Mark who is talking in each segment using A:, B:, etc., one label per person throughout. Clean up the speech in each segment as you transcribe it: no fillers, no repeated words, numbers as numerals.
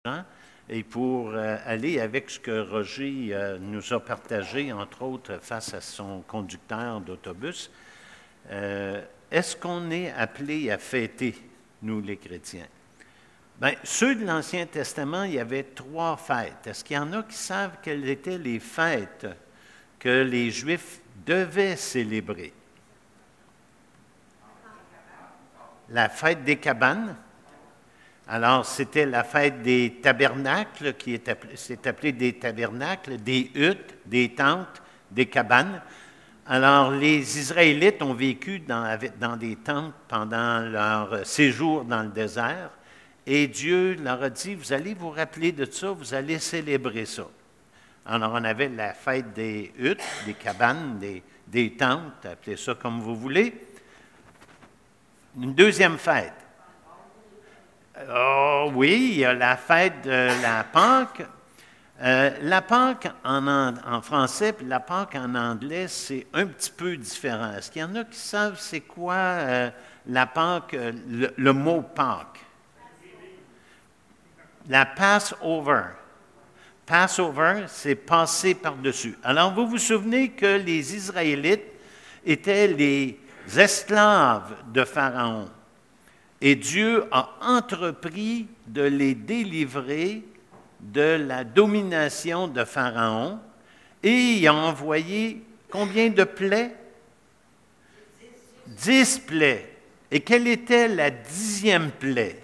A: Jean, et pour aller avec ce que Roger nous a partagé, entre autres, face à son conducteur d'autobus, est-ce qu'on est appelé à fêter, nous les chrétiens? Bien, ceux de l'Ancien Testament, il y avait 3 fêtes. Est-ce qu'il y en a qui savent quelles étaient les fêtes que les Juifs devaient célébrer? La fête des cabanes. Alors, c'était la fête des tabernacles, c'est appelé des tabernacles, des huttes, des tentes, des cabanes. Alors, les Israélites ont vécu dans des tentes pendant leur séjour dans le désert, et Dieu leur a dit, vous allez vous rappeler de ça, vous allez célébrer ça. Alors, on avait la fête des huttes, des cabanes, des tentes, appelez ça comme vous voulez. Une deuxième fête. Oh oui, il y a la fête de la Pâque. La Pâque en français et la Pâque en anglais, c'est un petit peu différent. Est-ce qu'il y en a qui savent c'est quoi la Pâque, le mot Pâque? La Passover. Passover, c'est passer par-dessus. Alors, vous vous souvenez que les Israélites étaient les esclaves de Pharaon. Et Dieu a entrepris de les délivrer de la domination de Pharaon et il a envoyé combien de plaies? 10 plaies. Et quelle était la 10e plaie?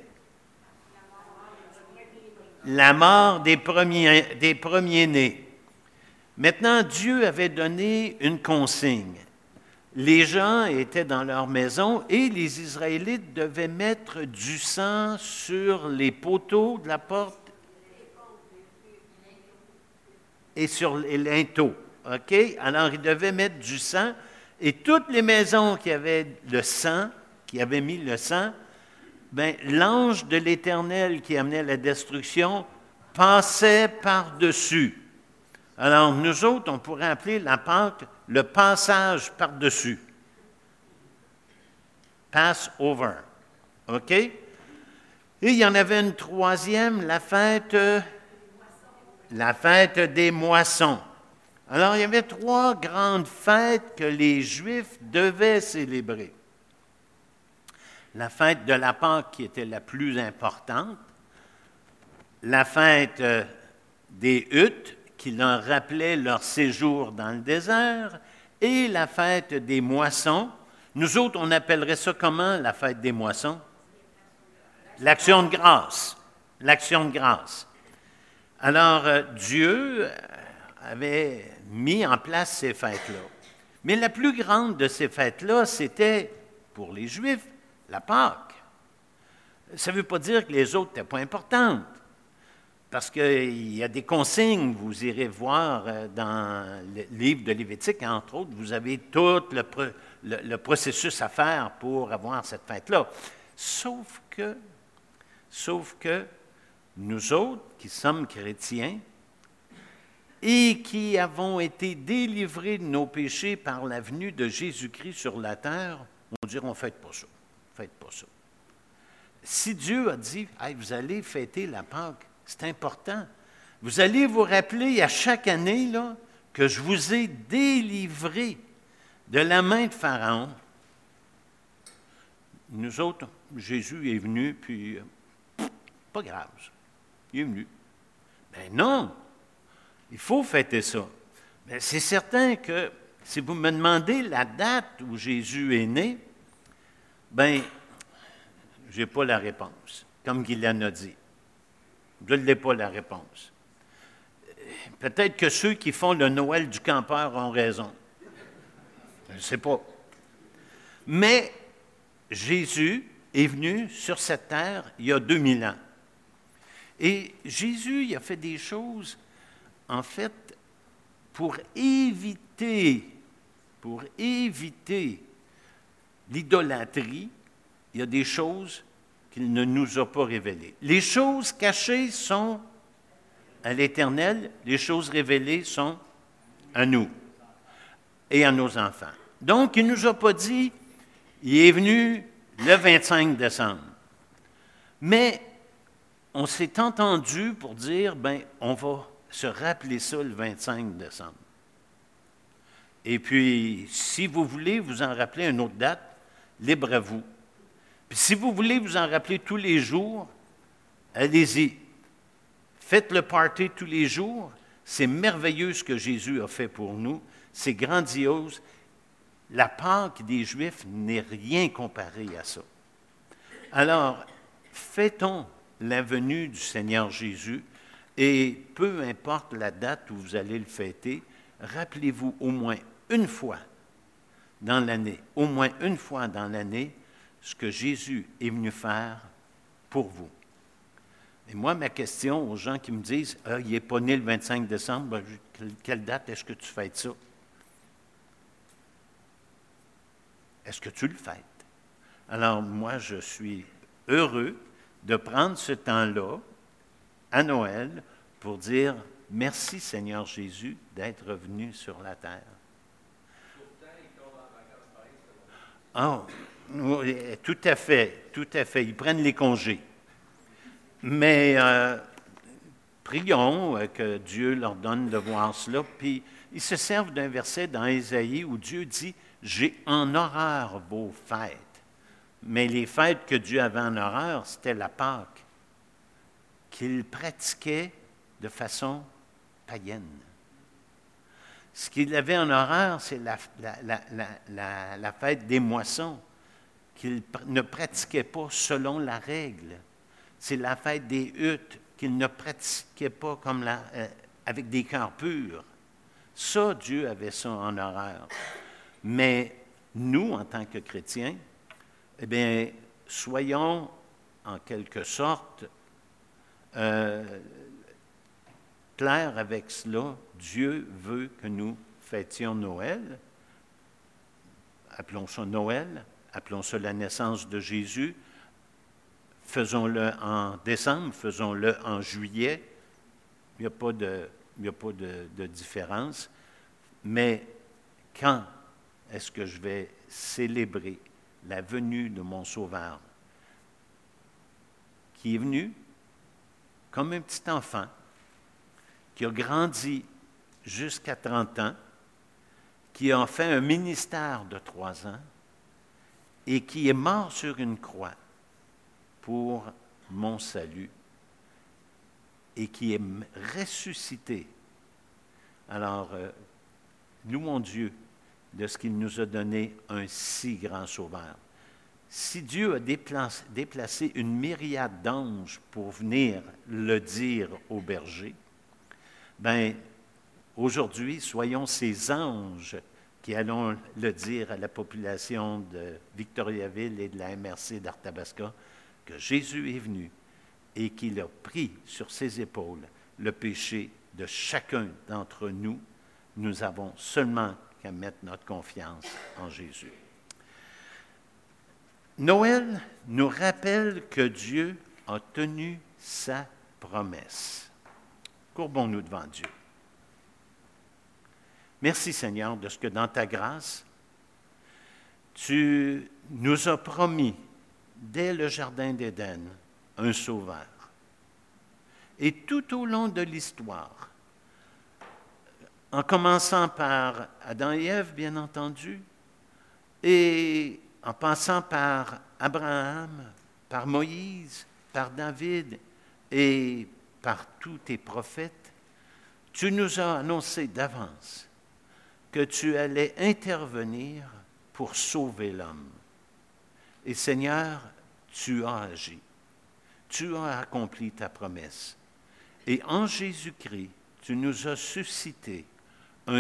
A: La mort des premiers-nés. Maintenant, Dieu avait donné une consigne. Les gens étaient dans leur maison et les Israélites devaient mettre du sang sur les poteaux de la porte et sur les linteaux. OK? Alors, ils devaient mettre du sang et toutes les maisons qui avaient le sang, qui avaient mis le sang, bien, l'ange de l'Éternel qui amenait la destruction passait par-dessus. Alors, nous autres, on pourrait appeler la Pâque le passage par-dessus. Passover. OK? Et il y en avait une troisième, la fête des moissons. Alors, il y avait 3 grandes fêtes que les Juifs devaient célébrer. La fête de la Pâque qui était la plus importante, la fête des huttes, qui leur rappelait leur séjour dans le désert, et la fête des moissons. Nous autres, on appellerait ça comment, la fête des moissons? L'Action de grâce. L'Action de grâce. Alors, Dieu avait mis en place ces fêtes-là. Mais la plus grande de ces fêtes-là, c'était, pour les Juifs, la Pâque. Ça ne veut pas dire que les autres n'étaient pas importantes. Parce qu'il y a des consignes, vous irez voir dans le livre de Lévitique, entre autres, vous avez tout le processus à faire pour avoir cette fête-là. Sauf que nous autres, qui sommes chrétiens et qui avons été délivrés de nos péchés par la venue de Jésus-Christ sur la terre, on dirait, faites pas ça, faites pas ça. Si Dieu a dit, hey, vous allez fêter la Pâque, c'est important. Vous allez vous rappeler à chaque année là, que je vous ai délivré de la main de Pharaon. Nous autres, Jésus est venu, puis pas grave, ça. Il est venu. Ben non, il faut fêter ça. Ben, c'est certain que si vous me demandez la date où Jésus est né, ben, je n'ai pas la réponse, comme Guylaine a dit. Je ne l'ai pas la réponse. Peut-être que ceux qui font le Noël du campeur ont raison. Je ne sais pas. Mais Jésus est venu sur cette terre il y a 2000 ans. Et Jésus, il a fait des choses, en fait, pour éviter l'idolâtrie. Il y a des choses qu'il ne nous a pas révélées. Les choses cachées sont à l'Éternel, les choses révélées sont à nous et à nos enfants. Donc, il ne nous a pas dit, il est venu le 25 décembre. Mais on s'est entendu pour dire, on va se rappeler ça le 25 décembre. Et puis, si vous voulez vous en rappeler une autre date, libre à vous. Puis si vous voulez vous en rappeler tous les jours, allez-y. Faites le party tous les jours. C'est merveilleux ce que Jésus a fait pour nous. C'est grandiose. La Pâque des Juifs n'est rien comparé à ça. Alors, fêtons la venue du Seigneur Jésus et peu importe la date où vous allez le fêter, rappelez-vous au moins une fois dans l'année, ce que Jésus est venu faire pour vous. Et moi, ma question aux gens qui me disent « il n'est pas né le 25 décembre, quelle date est-ce que tu fêtes ça? » Est-ce que tu le fêtes? Alors, moi, je suis heureux de prendre ce temps-là, à Noël, pour dire « Merci, Seigneur Jésus, d'être venu sur la terre. » Oui, tout à fait. Ils prennent les congés. Mais prions que Dieu leur donne de voir cela. Puis, ils se servent d'un verset dans Ésaïe où Dieu dit « J'ai en horreur vos fêtes. » Mais les fêtes que Dieu avait en horreur, c'était la Pâque, qu'il pratiquait de façon païenne. Ce qu'il avait en horreur, c'est la fête des moissons, qu'il ne pratiquait pas selon la règle. C'est la fête des huttes qu'il ne pratiquait pas avec des cœurs purs. Ça, Dieu avait ça en horreur. Mais nous, en tant que chrétiens, eh bien, soyons en quelque sorte clairs avec cela. Dieu veut que nous fêtions Noël. Appelons ça Noël, appelons ça la naissance de Jésus. Faisons-le en décembre, faisons-le en juillet. Il n'y a pas de différence. Mais quand est-ce que je vais célébrer la venue de mon Sauveur, qui est venu comme un petit enfant, qui a grandi jusqu'à 30 ans, qui a fait un ministère de 3 ans et qui est mort sur une croix pour mon salut et qui est ressuscité. Alors, louons Dieu de ce qu'il nous a donné un si grand sauveur. Si Dieu a déplacé une myriade d'anges pour venir le dire aux bergers, aujourd'hui, soyons ces anges qui allons le dire à la population de Victoriaville et de la MRC d'Arthabasca, que Jésus est venu et qu'il a pris sur ses épaules le péché de chacun d'entre nous. Nous avons seulement qu'à mettre notre confiance en Jésus. Noël nous rappelle que Dieu a tenu sa promesse. Courbons-nous devant Dieu. Merci Seigneur de ce que dans ta grâce, tu nous as promis dès le Jardin d'Éden un sauveur. Et tout au long de l'histoire, en commençant par Adam et Ève, bien entendu, et en passant par Abraham, par Moïse, par David et par tous tes prophètes, tu nous as annoncé d'avance que tu allais intervenir pour sauver l'homme. Et Seigneur, tu as agi. Tu as accompli ta promesse. Et en Jésus-Christ, tu nous as suscité un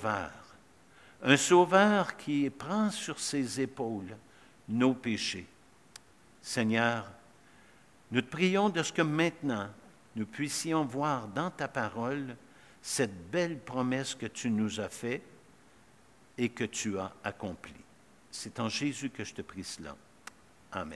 A: sauveur qui prend sur ses épaules nos péchés. Seigneur, nous te prions de ce que maintenant nous puissions voir dans ta parole cette belle promesse que tu nous as faite et que tu as accomplie. C'est en Jésus que je te prie cela. Amen.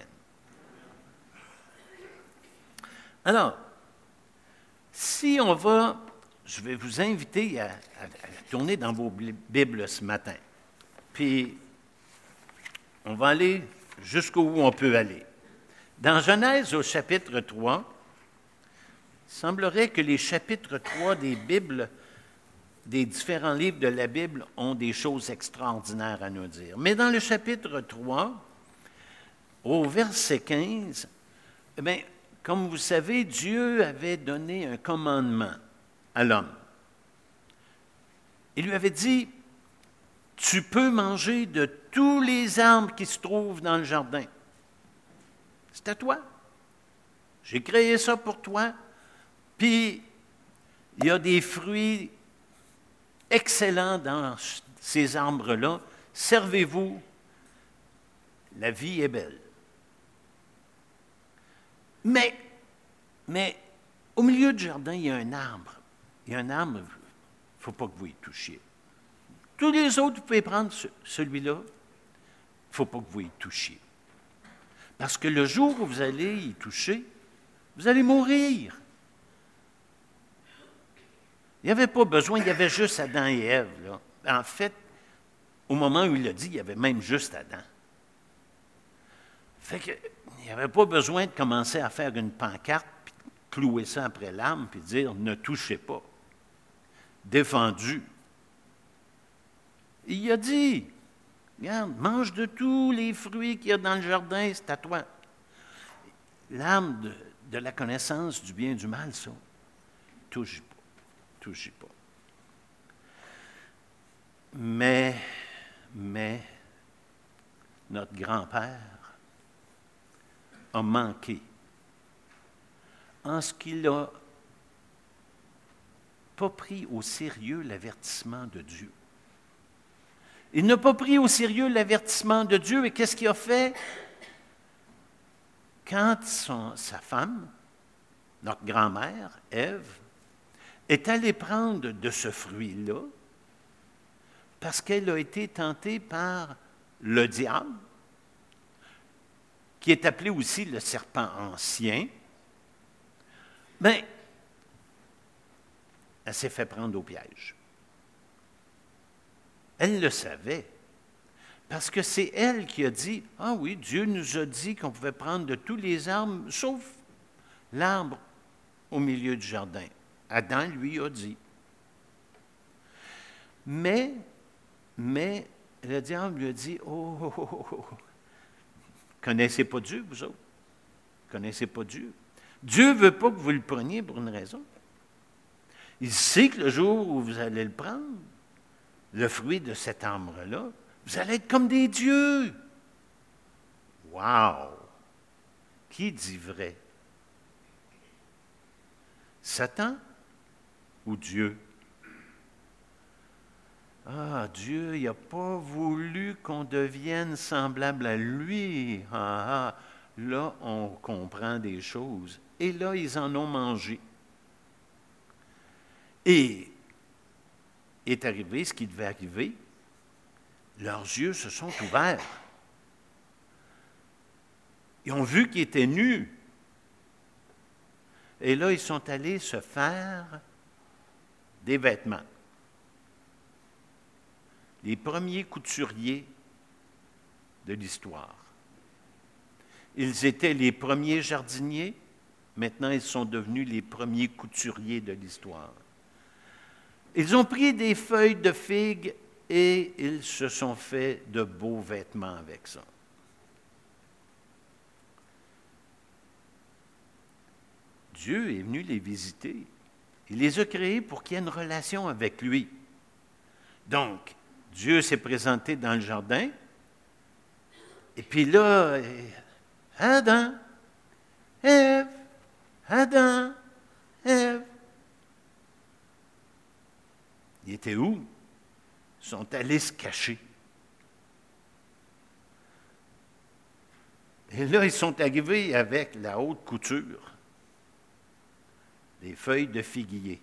A: Alors, si on va, je vais vous inviter à tourner dans vos Bibles ce matin. Puis, on va aller jusqu'où on peut aller. Dans Genèse au chapitre 3, Il semblerait que les chapitres 3 des Bibles, des différents livres de la Bible, ont des choses extraordinaires à nous dire. Mais dans le chapitre 3, au verset 15, eh bien, comme vous savez, Dieu avait donné un commandement à l'homme. Il lui avait dit, tu peux manger de tous les arbres qui se trouvent dans le jardin. C'est à toi. J'ai créé ça pour toi. Puis, il y a des fruits excellents dans ces arbres-là. Servez-vous. La vie est belle. Mais, au milieu du jardin, il y a un arbre. Il y a un arbre, il ne faut pas que vous y touchiez. Tous les autres, vous pouvez prendre celui-là. Il ne faut pas que vous y touchiez. Parce que le jour où vous allez y toucher, vous allez mourir. Il n'y avait pas besoin, il y avait juste Adam et Ève, là. En fait, au moment où il l'a dit, il y avait même juste Adam. Fait que, il n'y avait pas besoin de commencer à faire une pancarte, puis clouer ça après l'arbre, puis dire « ne touchez pas ». Défendu. Il a dit « regarde, mange de tous les fruits qu'il y a dans le jardin, c'est à toi ». L'arbre de la connaissance du bien et du mal, ça, touchez pas. Touchez pas. Mais, notre grand-père a manqué en ce qu'il n'a pas pris au sérieux l'avertissement de Dieu. Il n'a pas pris au sérieux l'avertissement de Dieu et qu'est-ce qu'il a fait? Quand sa femme, notre grand-mère, Ève, est allée prendre de ce fruit-là parce qu'elle a été tentée par le diable, qui est appelé aussi le serpent ancien, bien, elle s'est fait prendre au piège. Elle le savait, parce que c'est elle qui a dit, « Ah oui, Dieu nous a dit qu'on pouvait prendre de tous les arbres, sauf l'arbre au milieu du jardin. » Adam lui a dit. Mais le diable lui a dit, « Oh, connaissez pas Dieu, vous autres? Connaissez pas Dieu? Dieu ne veut pas que vous le preniez pour une raison. Il sait que le jour où vous allez le prendre, le fruit de cet arbre-là, vous allez être comme des dieux. » Wow! Qui dit vrai? Satan ou Dieu? Ah, Dieu, il n'a pas voulu qu'on devienne semblable à lui. Là, on comprend des choses. Et là, ils en ont mangé. Et est arrivé ce qui devait arriver. Leurs yeux se sont ouverts. Ils ont vu qu'ils étaient nus. Et là, ils sont allés se faire des vêtements. Les premiers couturiers de l'histoire. Ils étaient les premiers jardiniers, maintenant ils sont devenus les premiers couturiers de l'histoire. Ils ont pris des feuilles de figues et ils se sont fait de beaux vêtements avec ça. Dieu est venu les visiter. Il les a créés pour qu'il y ait une relation avec lui. Donc, Dieu s'est présenté dans le jardin, et puis là, Adam, Ève, Adam, Ève. Ils étaient où? Ils sont allés se cacher. Et là, ils sont arrivés avec la haute couture, des feuilles de figuier.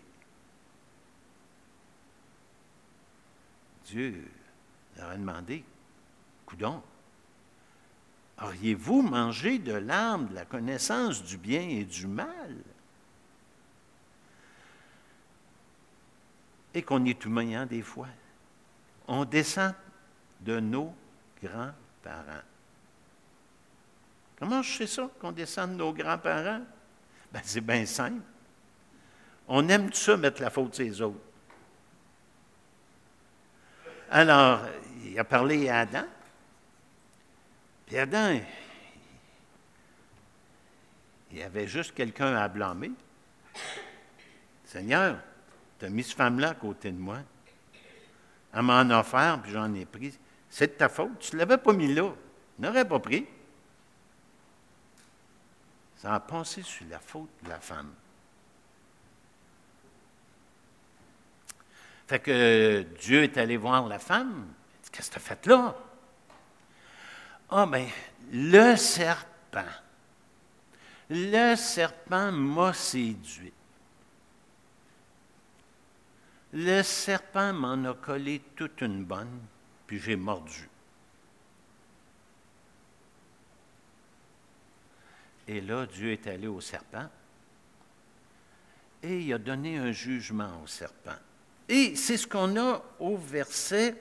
A: Dieu leur a demandé, coudonc, auriez-vous mangé de l'arbre de la connaissance du bien et du mal? Et qu'on est humain des fois. On descend de nos grands-parents. Comment je sais ça, qu'on descend de nos grands-parents? Ben, c'est bien simple. On aime tout ça, mettre la faute sur les autres. Alors, il a parlé à Adam. Puis Adam, il y avait juste quelqu'un à blâmer. Seigneur, tu as mis cette femme-là à côté de moi. Elle m'en a offert, puis j'en ai pris. C'est de ta faute. Tu ne l'avais pas mis là. Tu n'aurais pas pris. Ça a passé sur la faute de la femme. Fait que Dieu est allé voir la femme. Il dit, qu'est-ce que tu as fait là? Ah, bien, le serpent m'a séduit. Le serpent m'en a collé toute une bonne, puis j'ai mordu. Et là, Dieu est allé au serpent et il a donné un jugement au serpent. Et c'est ce qu'on a au verset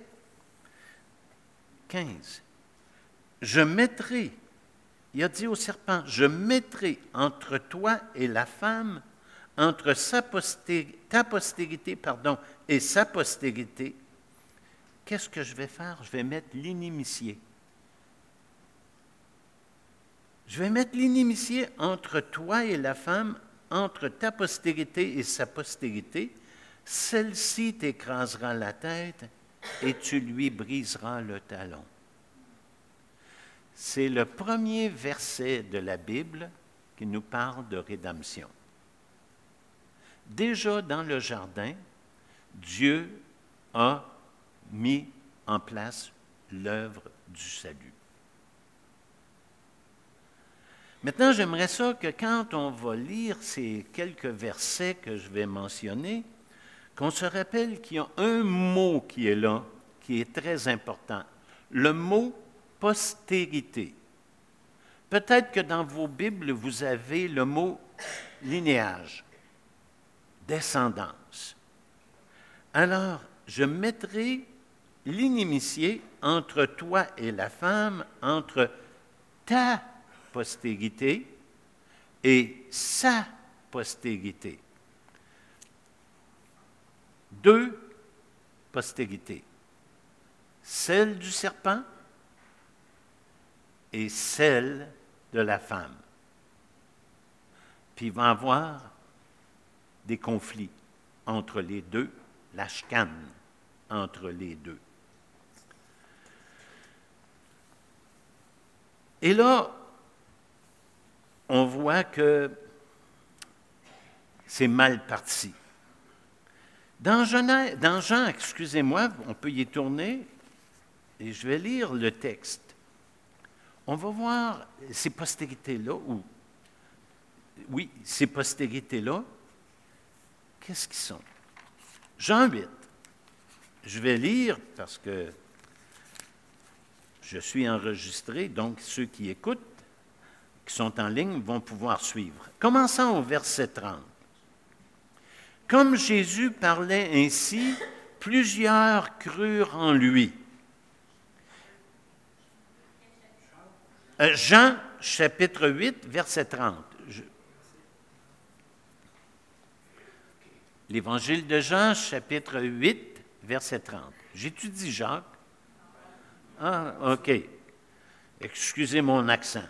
A: 15. Je mettrai, il a dit au serpent, je mettrai entre toi et la femme, entre ta postérité, et sa postérité. Qu'est-ce que je vais faire? Je vais mettre l'inimitié. Je vais mettre l'inimitié entre toi et la femme, entre ta postérité et sa postérité. Celle-ci t'écrasera la tête et tu lui briseras le talon. C'est le premier verset de la Bible qui nous parle de rédemption. Déjà dans le jardin, Dieu a mis en place l'œuvre du salut. Maintenant, j'aimerais ça que quand on va lire ces quelques versets que je vais mentionner, qu'on se rappelle qu'il y a un mot qui est là, qui est très important. Le mot postérité. Peut-être que dans vos Bibles, vous avez le mot linéage, descendance. Alors, je mettrai l'inimitié entre toi et la femme, entre ta postérité et sa postérité. Deux postérités. Celle du serpent et celle de la femme. Puis il va y avoir des conflits entre les deux, la chicane entre les deux. Et là, on voit que c'est mal parti. Dans Jean, excusez-moi, on peut y tourner, et je vais lire le texte. On va voir ces postérités-là, ces postérités-là, qu'est-ce qu'ils sont? Jean 8. Je vais lire parce que je suis enregistré, donc ceux qui écoutent, qui sont en ligne, vont pouvoir suivre. Commençons au verset 30. Comme Jésus parlait ainsi, plusieurs crurent en lui. Jean, chapitre 8, verset 30. L'Évangile de Jean, chapitre 8, verset 30. J'étudie Jacques. Ah, OK. Excusez mon accent.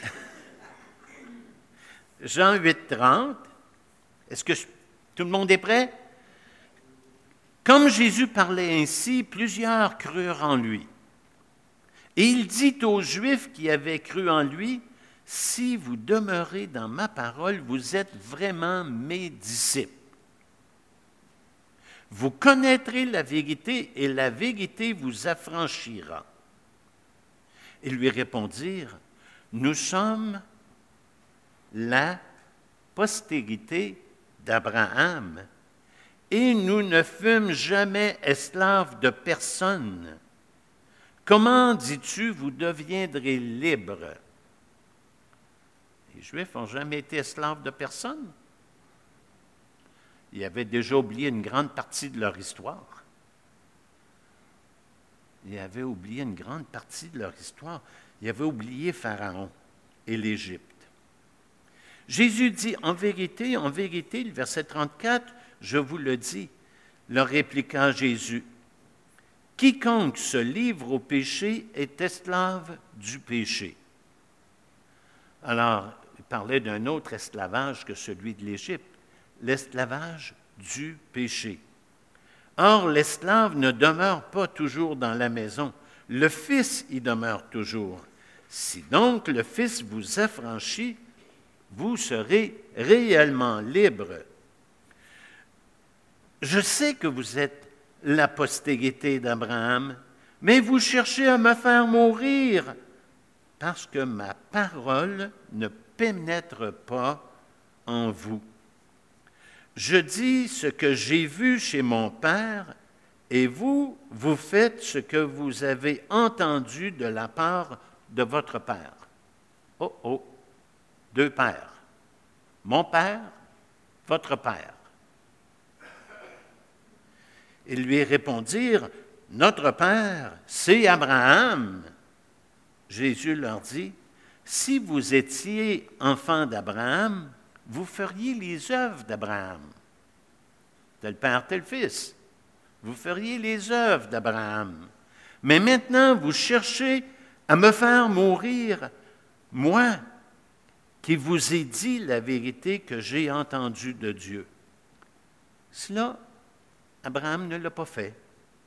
A: Jean 8, 30. Est-ce que tout le monde est prêt? Comme Jésus parlait ainsi, plusieurs crurent en lui. Et il dit aux Juifs qui avaient cru en lui, « Si vous demeurez dans ma parole, vous êtes vraiment mes disciples. Vous connaîtrez la vérité et la vérité vous affranchira. » Ils lui répondirent, « Nous sommes la postérité d'Abraham, et nous ne fûmes jamais esclaves de personne. Comment, dis-tu, vous deviendrez libres? » Les Juifs n'ont jamais été esclaves de personne. Ils avaient déjà oublié une grande partie de leur histoire. Ils avaient oublié une grande partie de leur histoire. Ils avaient oublié Pharaon et l'Égypte. Jésus dit, en vérité, le verset 34, je vous le dis, leur répliqua Jésus, quiconque se livre au péché est esclave du péché. Alors, il parlait d'un autre esclavage que celui de l'Égypte, l'esclavage du péché. Or, l'esclave ne demeure pas toujours dans la maison, le Fils y demeure toujours. Si donc le Fils vous affranchit, vous serez réellement libre. Je sais que vous êtes la postérité d'Abraham, mais vous cherchez à me faire mourir, parce que ma parole ne pénètre pas en vous. Je dis ce que j'ai vu chez mon Père, et vous, vous faites ce que vous avez entendu de la part de votre Père. Oh, oh, deux pères. Mon Père, votre Père. Ils lui répondirent, notre Père, c'est Abraham. Jésus leur dit, si vous étiez enfants d'Abraham, vous feriez les œuvres d'Abraham. Tel Père, tel Fils. Vous feriez les œuvres d'Abraham. Mais maintenant, vous cherchez à me faire mourir, moi, qui vous ai dit la vérité que j'ai entendue de Dieu. Cela, Abraham ne l'a pas fait.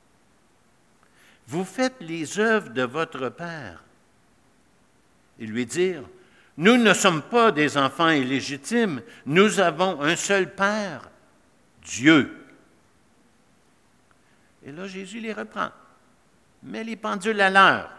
A: Vous faites les œuvres de votre Père. Ils lui dirent, nous ne sommes pas des enfants illégitimes, nous avons un seul Père, Dieu. Et là, Jésus les reprend, met les pendules à l'heure.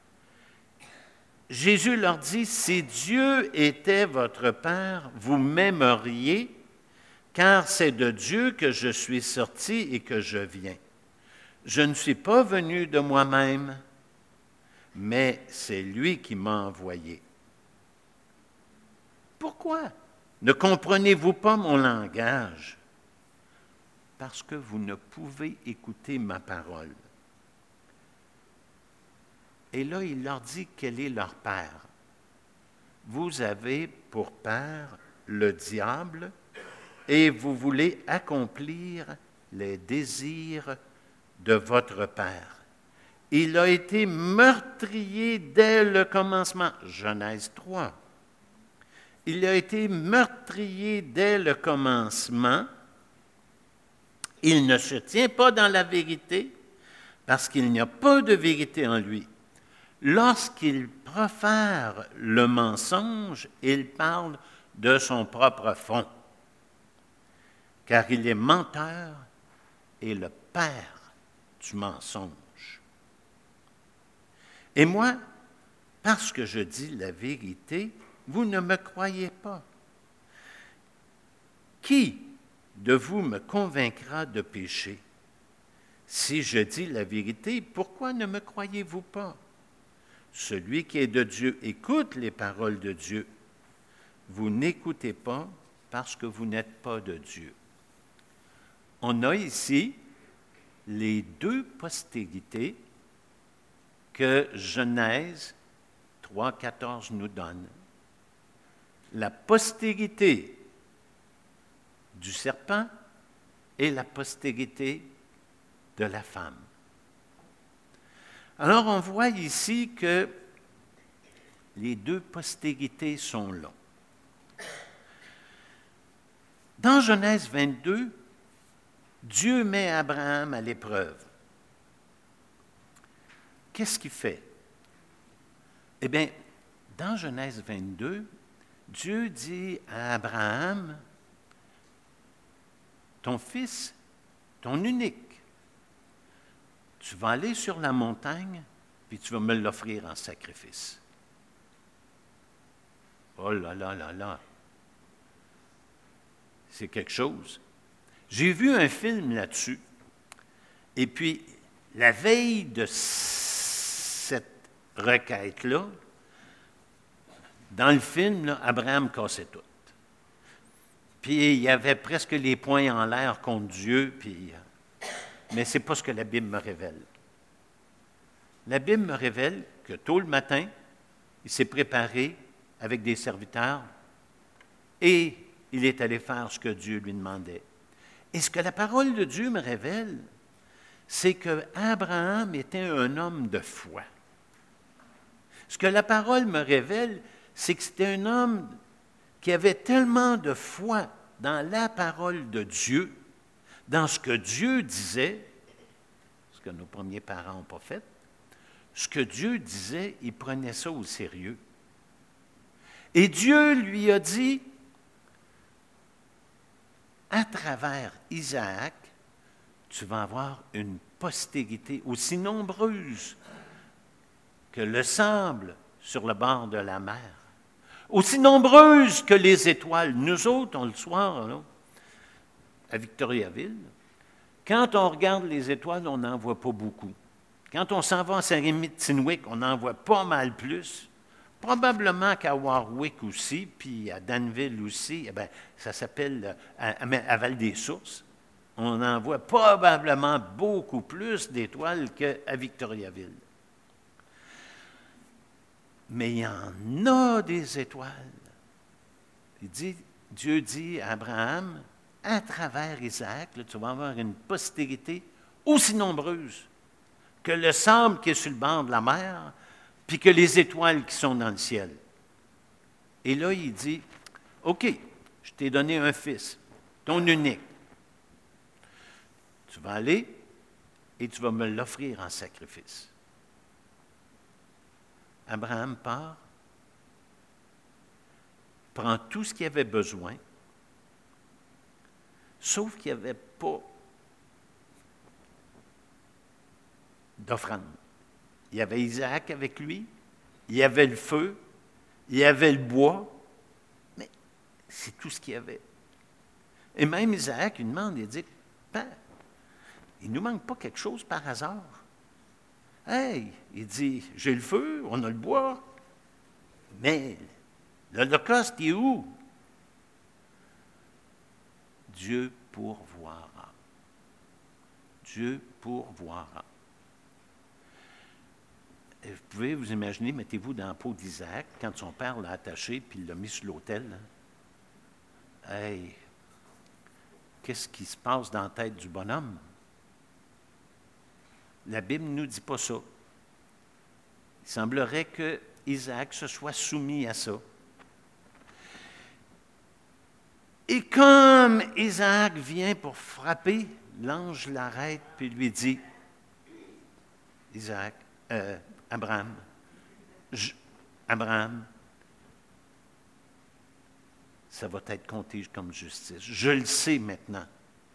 A: Jésus leur dit, si Dieu était votre Père, vous m'aimeriez, car c'est de Dieu que je suis sorti et que je viens. Je ne suis pas venu de moi-même, mais c'est lui qui m'a envoyé. Pourquoi ne comprenez-vous pas mon langage? Parce que vous ne pouvez écouter ma parole. Et là, il leur dit quel est leur père. Vous avez pour père le diable et vous voulez accomplir les désirs de votre père. Il a été meurtrier dès le commencement. Genèse 3. Il a été meurtrier dès le commencement. Il ne se tient pas dans la vérité parce qu'il n'y a pas de vérité en lui. Lorsqu'il profère le mensonge, il parle de son propre fond, car il est menteur et le père du mensonge. Et moi, parce que je dis la vérité, vous ne me croyez pas. Qui de vous me convaincra de péché? Si je dis la vérité, pourquoi ne me croyez-vous pas? Celui qui est de Dieu écoute les paroles de Dieu. Vous n'écoutez pas parce que vous n'êtes pas de Dieu. On a ici les deux postérités que Genèse 3,14 nous donne. La postérité du serpent et la postérité de la femme. Alors, on voit ici que les deux postérités sont là. Dans Genèse 22, Dieu met Abraham à l'épreuve. Qu'est-ce qu'il fait? Eh bien, dans Genèse 22, Dieu dit à Abraham, ton fils, ton unique, tu vas aller sur la montagne, puis tu vas me l'offrir en sacrifice. Oh là là là là! C'est quelque chose. J'ai vu un film là-dessus, et puis la veille de cette requête-là, dans le film, là, Abraham cassait tout. Puis il y avait presque les poings en l'air contre Dieu, puis... Mais ce n'est pas ce que la Bible me révèle. La Bible me révèle que tôt le matin, il s'est préparé avec des serviteurs Et il est allé faire ce que Dieu lui demandait. Et ce que la parole de Dieu me révèle, c'est qu'Abraham était un homme de foi. Ce que la parole me révèle, c'est que c'était un homme qui avait tellement de foi dans la parole de Dieu, dans ce que Dieu disait, ce que nos premiers parents n'ont pas fait, ce que Dieu disait, il prenait ça au sérieux. Et Dieu lui a dit, à travers Isaac, tu vas avoir une postérité aussi nombreuse que le sable sur le bord de la mer, aussi nombreuse que les étoiles. Nous autres, on le soir, là, à Victoriaville, quand on regarde les étoiles, on n'en voit pas beaucoup. Quand on s'en va à Saint-Rémy-de-Tinwick, on en voit pas mal plus. Probablement qu'à Warwick aussi, puis à Danville aussi, eh bien, ça s'appelle à Val-des-Sources. On en voit probablement beaucoup plus d'étoiles qu'à Victoriaville. Mais il y en a des étoiles. Dieu dit à Abraham, à travers Isaac, là, tu vas avoir une postérité aussi nombreuse que le sable qui est sur le bord de la mer, puis que les étoiles qui sont dans le ciel. Et là, il dit, OK, je t'ai donné un fils, ton unique. Tu vas aller et tu vas me l'offrir en sacrifice. Abraham part, prend tout ce qu'il avait besoin, sauf qu'il n'y avait pas d'offrande. Il y avait Isaac avec lui, il y avait le feu, il y avait le bois, mais c'est tout ce qu'il y avait. Et même Isaac, il demande, il dit, Père, il ne nous manque pas quelque chose par hasard. Hey, il dit, j'ai le feu, on a le bois, mais l'Holocauste est où? Dieu pourvoira. Dieu pourvoira. Vous pouvez vous imaginer, mettez-vous dans la peau d'Isaac, quand son père l'a attaché puis il l'a mis sur l'autel. Hey, qu'est-ce qui se passe dans la tête du bonhomme? La Bible ne nous dit pas ça. Il semblerait que Isaac se soit soumis à ça. Et comme Isaac vient pour frapper, l'ange l'arrête puis lui dit, Abraham, ça va être compté comme justice. Je le sais maintenant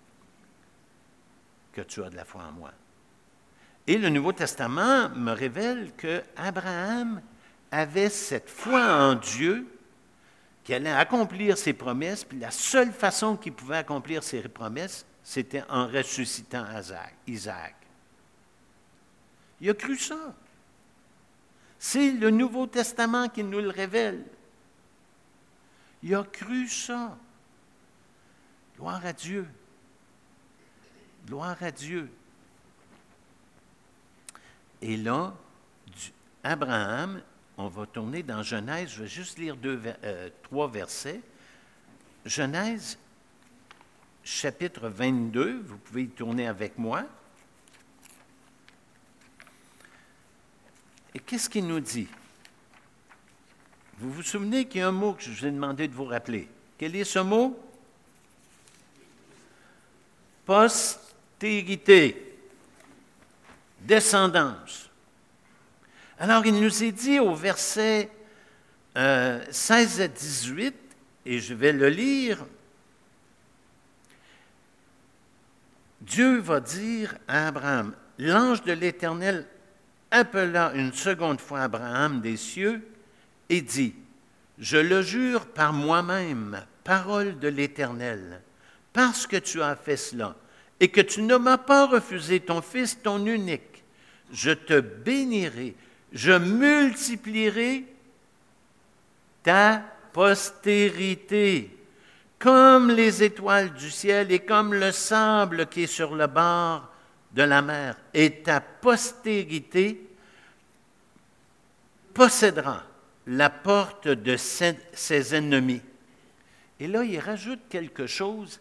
A: que tu as de la foi en moi. Et le Nouveau Testament me révèle qu'Abraham avait cette foi en Dieu qui allait accomplir ses promesses, puis la seule façon qu'il pouvait accomplir ses promesses, c'était en ressuscitant Isaac. Il a cru ça. C'est le Nouveau Testament qui nous le révèle. Il a cru ça. Gloire à Dieu. Gloire à Dieu. Et là, Abraham, on va tourner dans Genèse, je vais juste lire 3 versets. Genèse, chapitre 22, vous pouvez y tourner avec moi. Et qu'est-ce qu'il nous dit? Vous vous souvenez qu'il y a un mot que je vous ai demandé de vous rappeler. Quel est ce mot? Postérité. Descendance. Alors, il nous est dit au verset 16 à 18, et je vais le lire, Dieu va dire à Abraham, l'ange de l'Éternel appela une seconde fois Abraham des cieux et dit, je le jure par moi-même, parole de l'Éternel, parce que tu as fait cela, et que tu ne m'as pas refusé ton fils, ton unique, je te bénirai, je multiplierai ta postérité, comme les étoiles du ciel et comme le sable qui est sur le bord de la mer, et ta postérité possédera la porte de ses ennemis. Et là, il rajoute quelque chose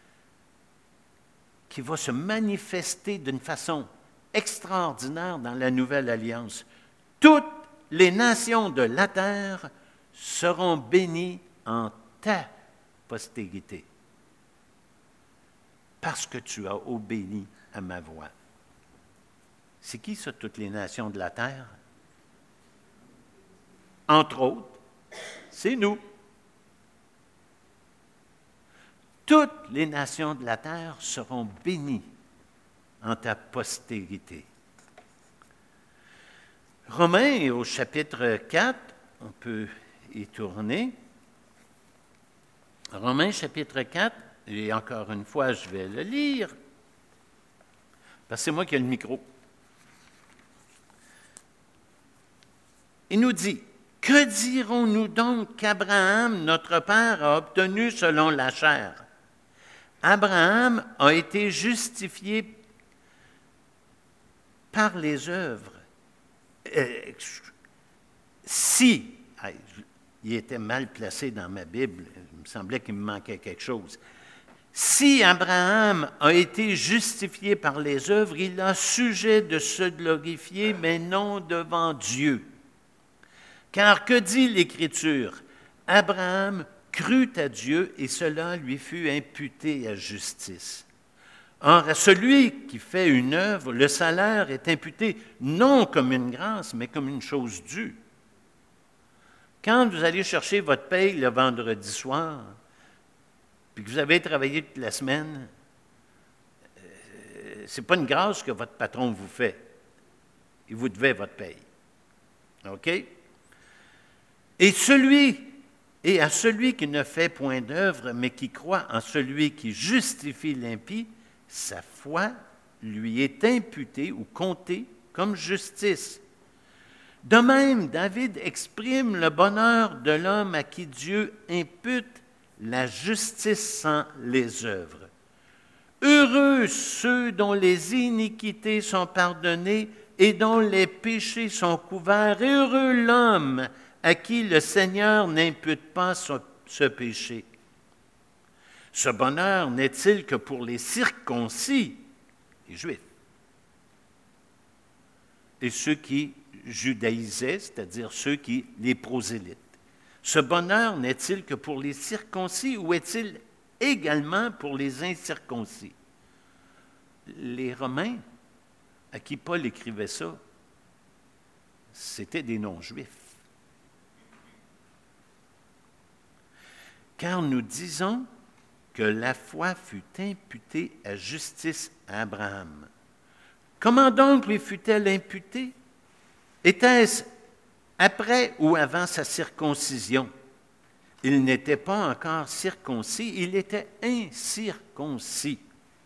A: qui va se manifester d'une façon extraordinaire dans la nouvelle alliance. Toutes les nations de la terre seront bénies en ta postérité, parce que tu as obéi à ma voix. C'est qui ça, toutes les nations de la terre? Entre autres, c'est nous. Toutes les nations de la terre seront bénies en ta postérité. Romains au chapitre 4, on peut y tourner. Romains chapitre 4, et encore une fois, je vais le lire, parce que c'est moi qui ai le micro. Il nous dit, « Que dirons-nous donc qu'Abraham, notre père, a obtenu selon la chair? Abraham a été justifié par les œuvres. Il était mal placé dans ma Bible, il me semblait qu'il me manquait quelque chose. Si Abraham a été justifié par les œuvres, il a sujet de se glorifier, mais non devant Dieu. Car que dit l'Écriture? Abraham crut à Dieu et cela lui fut imputé à justice. Or, à celui qui fait une œuvre, le salaire est imputé non comme une grâce, mais comme une chose due. Quand vous allez chercher votre paye le vendredi soir, puis que vous avez travaillé toute la semaine, ce n'est pas une grâce que votre patron vous fait. Il vous devait votre paye. OK? Et à celui qui ne fait point d'œuvre, mais qui croit en celui qui justifie l'impie, sa foi lui est imputée ou comptée comme justice. De même, David exprime le bonheur de l'homme à qui Dieu impute la justice sans les œuvres. Heureux ceux dont les iniquités sont pardonnées et dont les péchés sont couverts. Heureux l'homme à qui le Seigneur n'impute pas ce péché. Ce bonheur n'est-il que pour les circoncis, les Juifs, et ceux qui judaïsaient, c'est-à-dire les prosélytes. Ce bonheur n'est-il que pour les circoncis ou est-il également pour les incirconcis? Les Romains, à qui Paul écrivait ça, c'était des non-juifs. Car nous disons que la foi fut imputée à justice à Abraham. Comment donc lui fut-elle imputée? Était-ce après ou avant sa circoncision? Il n'était pas encore circoncis, il était incirconcis.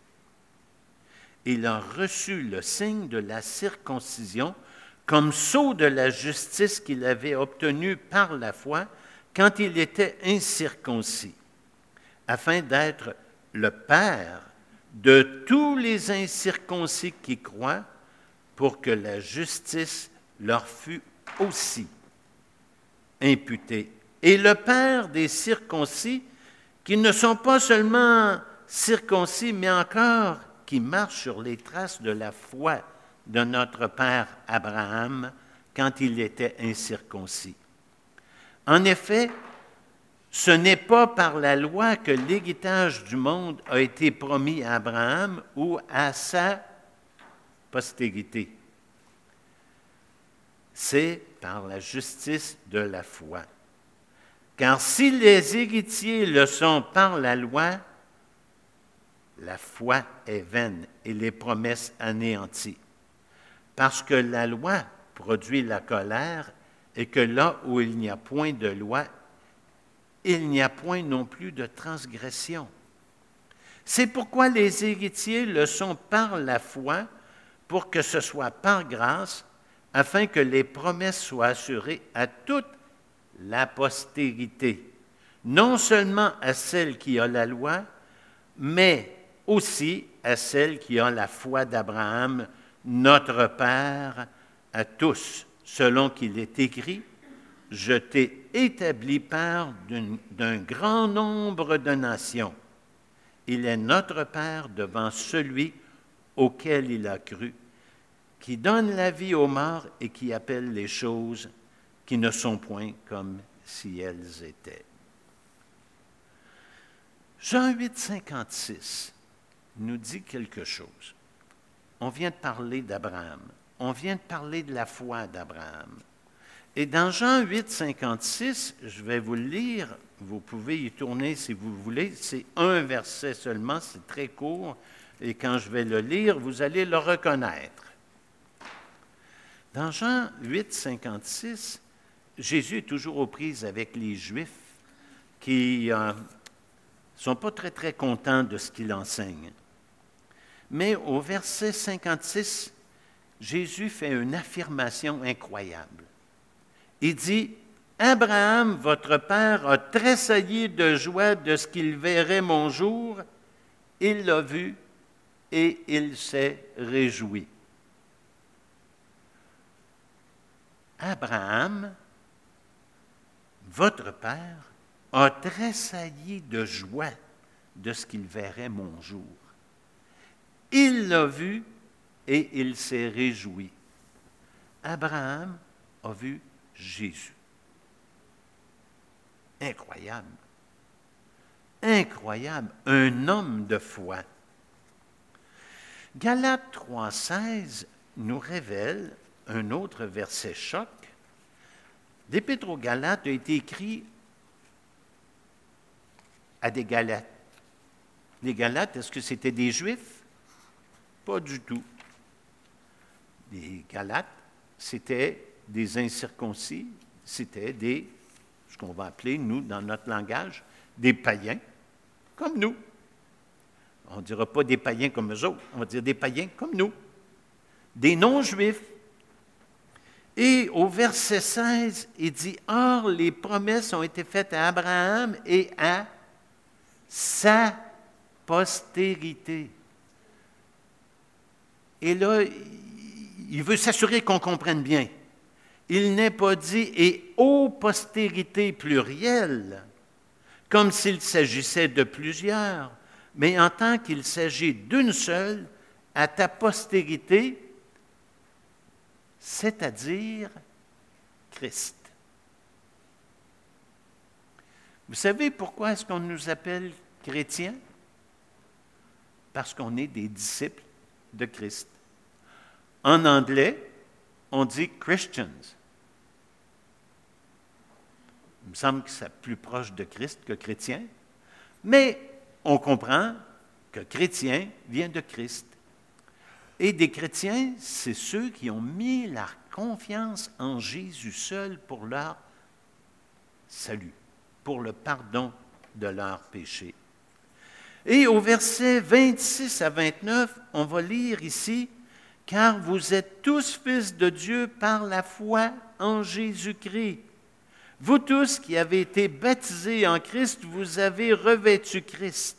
A: Il a reçu le signe de la circoncision comme sceau de la justice qu'il avait obtenue par la foi quand il était incirconcis, afin d'être le père de tous les incirconcis qui croient, pour que la justice leur fût aussi imputée. Et le père des circoncis, qui ne sont pas seulement circoncis, mais encore qui marchent sur les traces de la foi de notre père Abraham quand il était incirconcis. En effet, ce n'est pas par la loi que l'héritage du monde a été promis à Abraham ou à sa postérité. C'est par la justice de la foi. Car si les héritiers le sont par la loi est vaine et les promesses anéanties. Parce que la loi produit la colère et que là où il n'y a point de loi, il n'y a point non plus de transgression. C'est pourquoi les héritiers le sont par la foi, pour que ce soit par grâce, afin que les promesses soient assurées à toute la postérité, non seulement à celle qui a la loi, mais aussi à celle qui a la foi d'Abraham, notre Père, à tous, selon qu'il est écrit, je t'ai établi père d'un grand nombre de nations. Il est notre Père devant celui auquel il a cru, qui donne la vie aux morts et qui appelle les choses qui ne sont point comme si elles étaient. Jean 8, 56 nous dit quelque chose. On vient de parler d'Abraham. On vient de parler de la foi d'Abraham. Et dans Jean 8, 56, je vais vous le lire. Vous pouvez y tourner si vous voulez. C'est un verset seulement, c'est très court. Et quand je vais le lire, vous allez le reconnaître. Dans Jean 8, 56, Jésus est toujours aux prises avec les Juifs qui ne sont pas très, très contents de ce qu'il enseigne. Mais au verset 56, Jésus fait une affirmation incroyable. Il dit, « Abraham, votre père, a tressailli de joie de ce qu'il verrait mon jour. Il l'a vu et il s'est réjoui. » Abraham, votre père, a tressailli de joie de ce qu'il verrait mon jour. Il l'a vu et il s'est réjoui. Abraham a vu Jésus. Incroyable. Incroyable. Un homme de foi. Galates 3,16 nous révèle un autre verset choc. L'Épître aux Galates a été écrit à des Galates. Les Galates, est-ce que c'était des Juifs? Pas du tout. Les Galates, c'était des incirconcis, c'était ce qu'on va appeler, nous, dans notre langage, des païens, comme nous. On ne dira pas des païens comme eux autres, on va dire des païens comme nous, des non-juifs. Et au verset 16, il dit, « Or, les promesses ont été faites à Abraham et à sa postérité. » Et là, il veut s'assurer qu'on comprenne bien. Il n'est pas dit « et aux postérités plurielles », comme s'il s'agissait de plusieurs, mais en tant qu'il s'agit d'une seule, à ta postérité, c'est-à-dire Christ. Vous savez pourquoi est-ce qu'on nous appelle chrétiens? Parce qu'on est des disciples de Christ. En anglais, on dit Christians. Il me semble que c'est plus proche de Christ que chrétien, mais on comprend que chrétien vient de Christ. Et des chrétiens, c'est ceux qui ont mis leur confiance en Jésus seul pour leur salut, pour le pardon de leurs péchés. Et au verset 26 à 29, on va lire ici, « Car vous êtes tous fils de Dieu par la foi en Jésus-Christ. Vous tous qui avez été baptisés en Christ, vous avez revêtu Christ.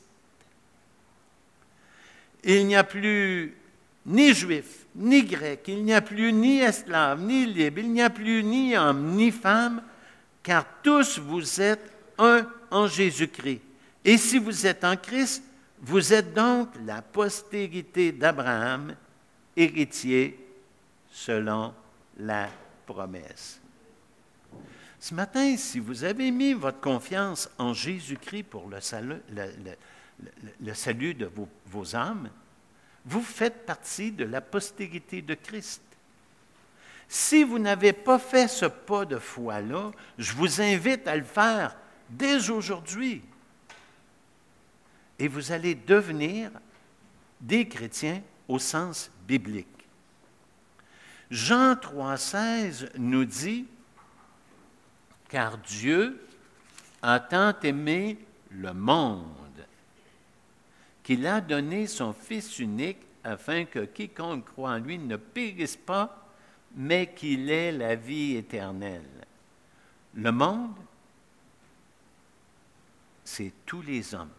A: Il n'y a plus ni juif, ni grec, il n'y a plus ni esclave, ni libre, il n'y a plus ni homme, ni femme, car tous vous êtes un en Jésus-Christ. Et si vous êtes en Christ, vous êtes donc la postérité d'Abraham, héritier selon la promesse. » Ce matin, si vous avez mis votre confiance en Jésus-Christ pour le salut de vos âmes, vous faites partie de la postérité de Christ. Si vous n'avez pas fait ce pas de foi-là, je vous invite à le faire dès aujourd'hui. Et vous allez devenir des chrétiens au sens biblique. Jean 3,16 nous dit, « Car Dieu a tant aimé le monde, qu'il a donné son Fils unique afin que quiconque croit en lui ne périsse pas, mais qu'il ait la vie éternelle. » Le monde, c'est tous les hommes.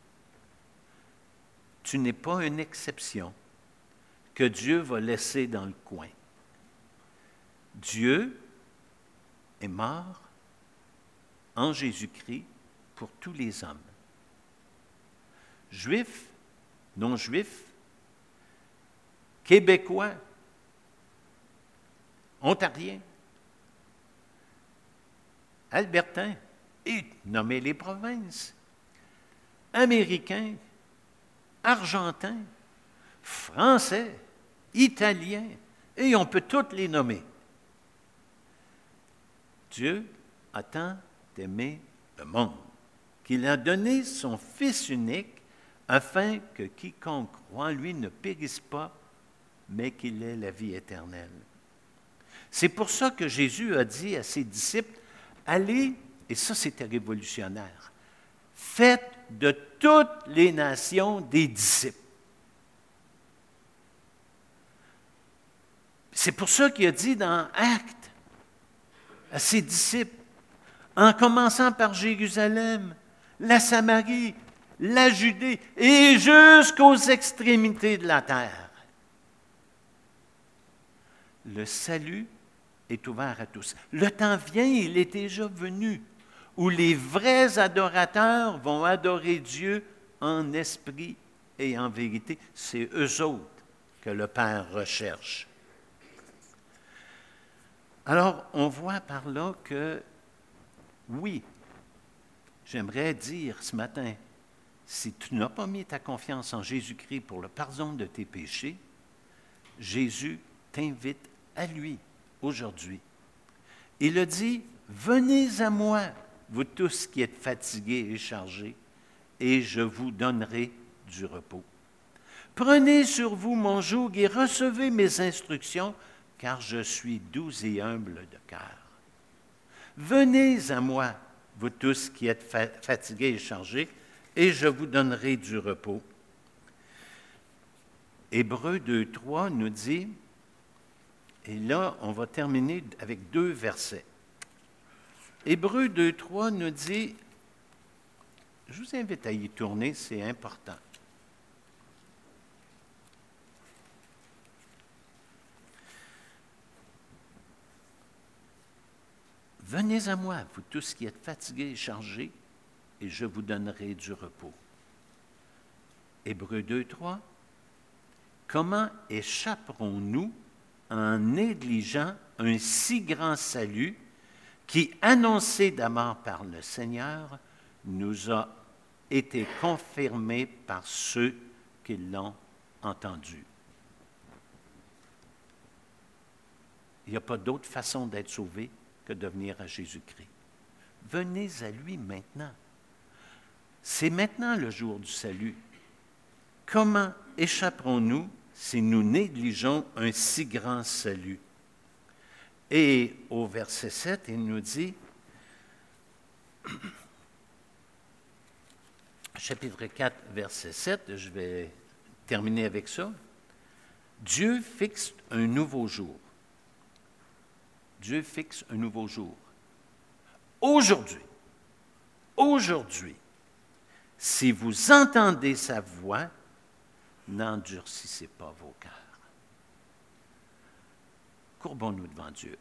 A: Tu n'es pas une exception que Dieu va laisser dans le coin. Dieu est mort en Jésus-Christ pour tous les hommes. Juifs, non-juifs, Québécois, Ontariens, Albertains, et nommez les provinces, Américains, Argentins, Français, Italiens, et on peut toutes les nommer. Dieu a tant aimé le monde qu'il a donné son Fils unique afin que quiconque croit en lui ne périsse pas, mais qu'il ait la vie éternelle. C'est pour ça que Jésus a dit à ses disciples, allez, et ça c'était révolutionnaire, faites de toutes les nations des disciples. C'est pour ça qu'il a dit dans Actes à ses disciples, en commençant par Jérusalem, la Samarie, la Judée et jusqu'aux extrémités de la terre. Le salut est ouvert à tous. Le temps vient, il est déjà venu, où les vrais adorateurs vont adorer Dieu en esprit et en vérité. C'est eux autres que le Père recherche. Alors, on voit par là que, oui, j'aimerais dire ce matin, si tu n'as pas mis ta confiance en Jésus-Christ pour le pardon de tes péchés, Jésus t'invite à lui aujourd'hui. Il a dit, venez à moi, vous tous qui êtes fatigués et chargés, et je vous donnerai du repos. Prenez sur vous mon joug et recevez mes instructions, car je suis doux et humble de cœur. Venez à moi, vous tous qui êtes fatigués et chargés, et je vous donnerai du repos. Hébreux 2.3 nous dit, et là, on va terminer avec 2 versets. Hébreux 2.3 nous dit, je vous invite à y tourner, c'est important. Venez à moi, vous tous qui êtes fatigués et chargés, et je vous donnerai du repos. Hébreux 2.3. Comment échapperons-nous en négligeant un si grand salut qui, annoncé d'abord par le Seigneur, nous a été confirmé par ceux qui l'ont entendu? Il n'y a pas d'autre façon d'être sauvé que de venir à Jésus-Christ. Venez à lui maintenant. C'est maintenant le jour du salut. Comment échapperons-nous si nous négligeons un si grand salut? Et au verset 7, il nous dit, chapitre 4, verset 7, je vais terminer avec ça. Dieu fixe un nouveau jour. Dieu fixe un nouveau jour. Aujourd'hui, si vous entendez sa voix, n'endurcissez pas vos cœurs. Courbons-nous devant Dieu.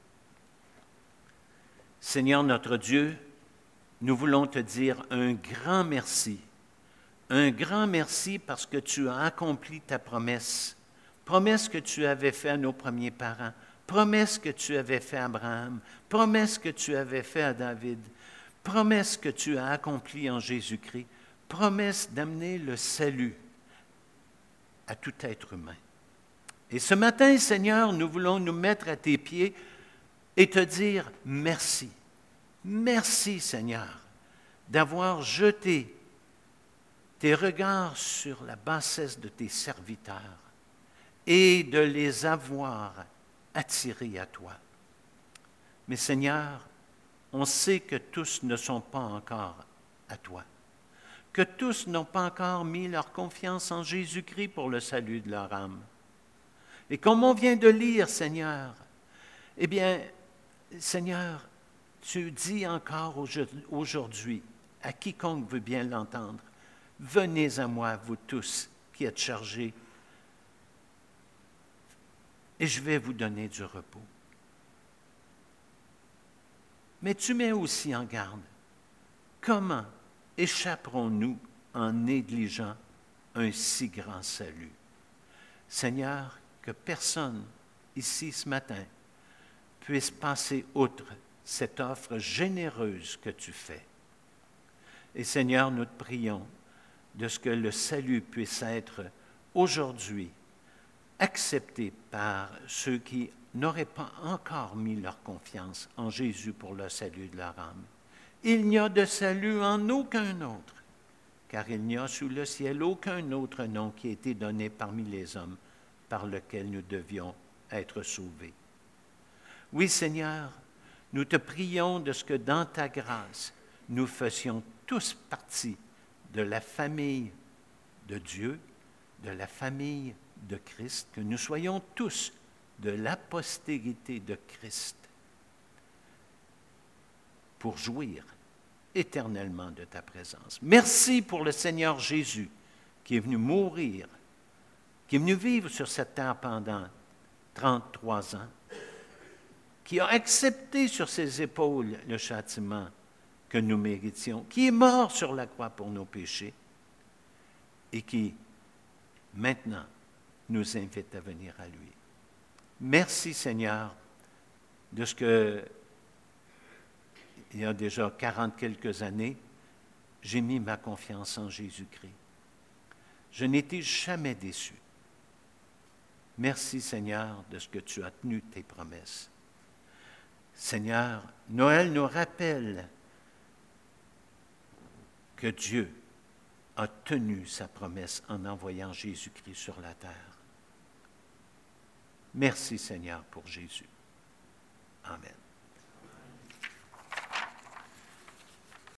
A: Seigneur notre Dieu, nous voulons te dire un grand merci. Un grand merci parce que tu as accompli ta promesse. Promesse que tu avais faite à nos premiers parents. Promesse que tu avais faite à Abraham. Promesse que tu avais faite à David. Promesse que tu as accomplie en Jésus-Christ. Promesse d'amener le salut à tout être humain. Et ce matin, Seigneur, nous voulons nous mettre à tes pieds et te dire merci. Merci, Seigneur, d'avoir jeté tes regards sur la bassesse de tes serviteurs et de les avoir attirés à toi. Mais Seigneur, on sait que tous ne sont pas encore à toi, que tous n'ont pas encore mis leur confiance en Jésus-Christ pour le salut de leur âme. Et comme on vient de lire, Seigneur, eh bien, Seigneur, tu dis encore aujourd'hui à quiconque veut bien l'entendre, venez à moi, vous tous qui êtes chargés, et je vais vous donner du repos. Mais tu mets aussi en garde. Comment échapperons-nous en négligeant un si grand salut? Seigneur, que personne ici ce matin puisse passer outre cette offre généreuse que tu fais. Et Seigneur, nous te prions de ce que le salut puisse être aujourd'hui accepté par ceux qui n'auraient pas encore mis leur confiance en Jésus pour le salut de leur âme. Il n'y a de salut en aucun autre, car il n'y a sous le ciel aucun autre nom qui ait été donné parmi les hommes par lequel nous devions être sauvés. Oui, Seigneur, nous te prions de ce que dans ta grâce, nous fassions tous partie de la famille de Dieu, de la famille de Christ, que nous soyons tous de la postérité de Christ pour jouir éternellement de ta présence. Merci pour le Seigneur Jésus qui est venu mourir, qui est venu vivre sur cette terre pendant 33 ans, qui a accepté sur ses épaules le châtiment que nous méritions, qui est mort sur la croix pour nos péchés et qui, maintenant, nous invite à venir à lui. Merci, Seigneur, de ce que, il y a déjà 40 quelques années, j'ai mis ma confiance en Jésus-Christ. Je n'étais jamais déçu. Merci, Seigneur, de ce que tu as tenu tes promesses. Seigneur, Noël nous rappelle que Dieu a tenu sa promesse en envoyant Jésus-Christ sur la terre. Merci, Seigneur, pour Jésus. Amen.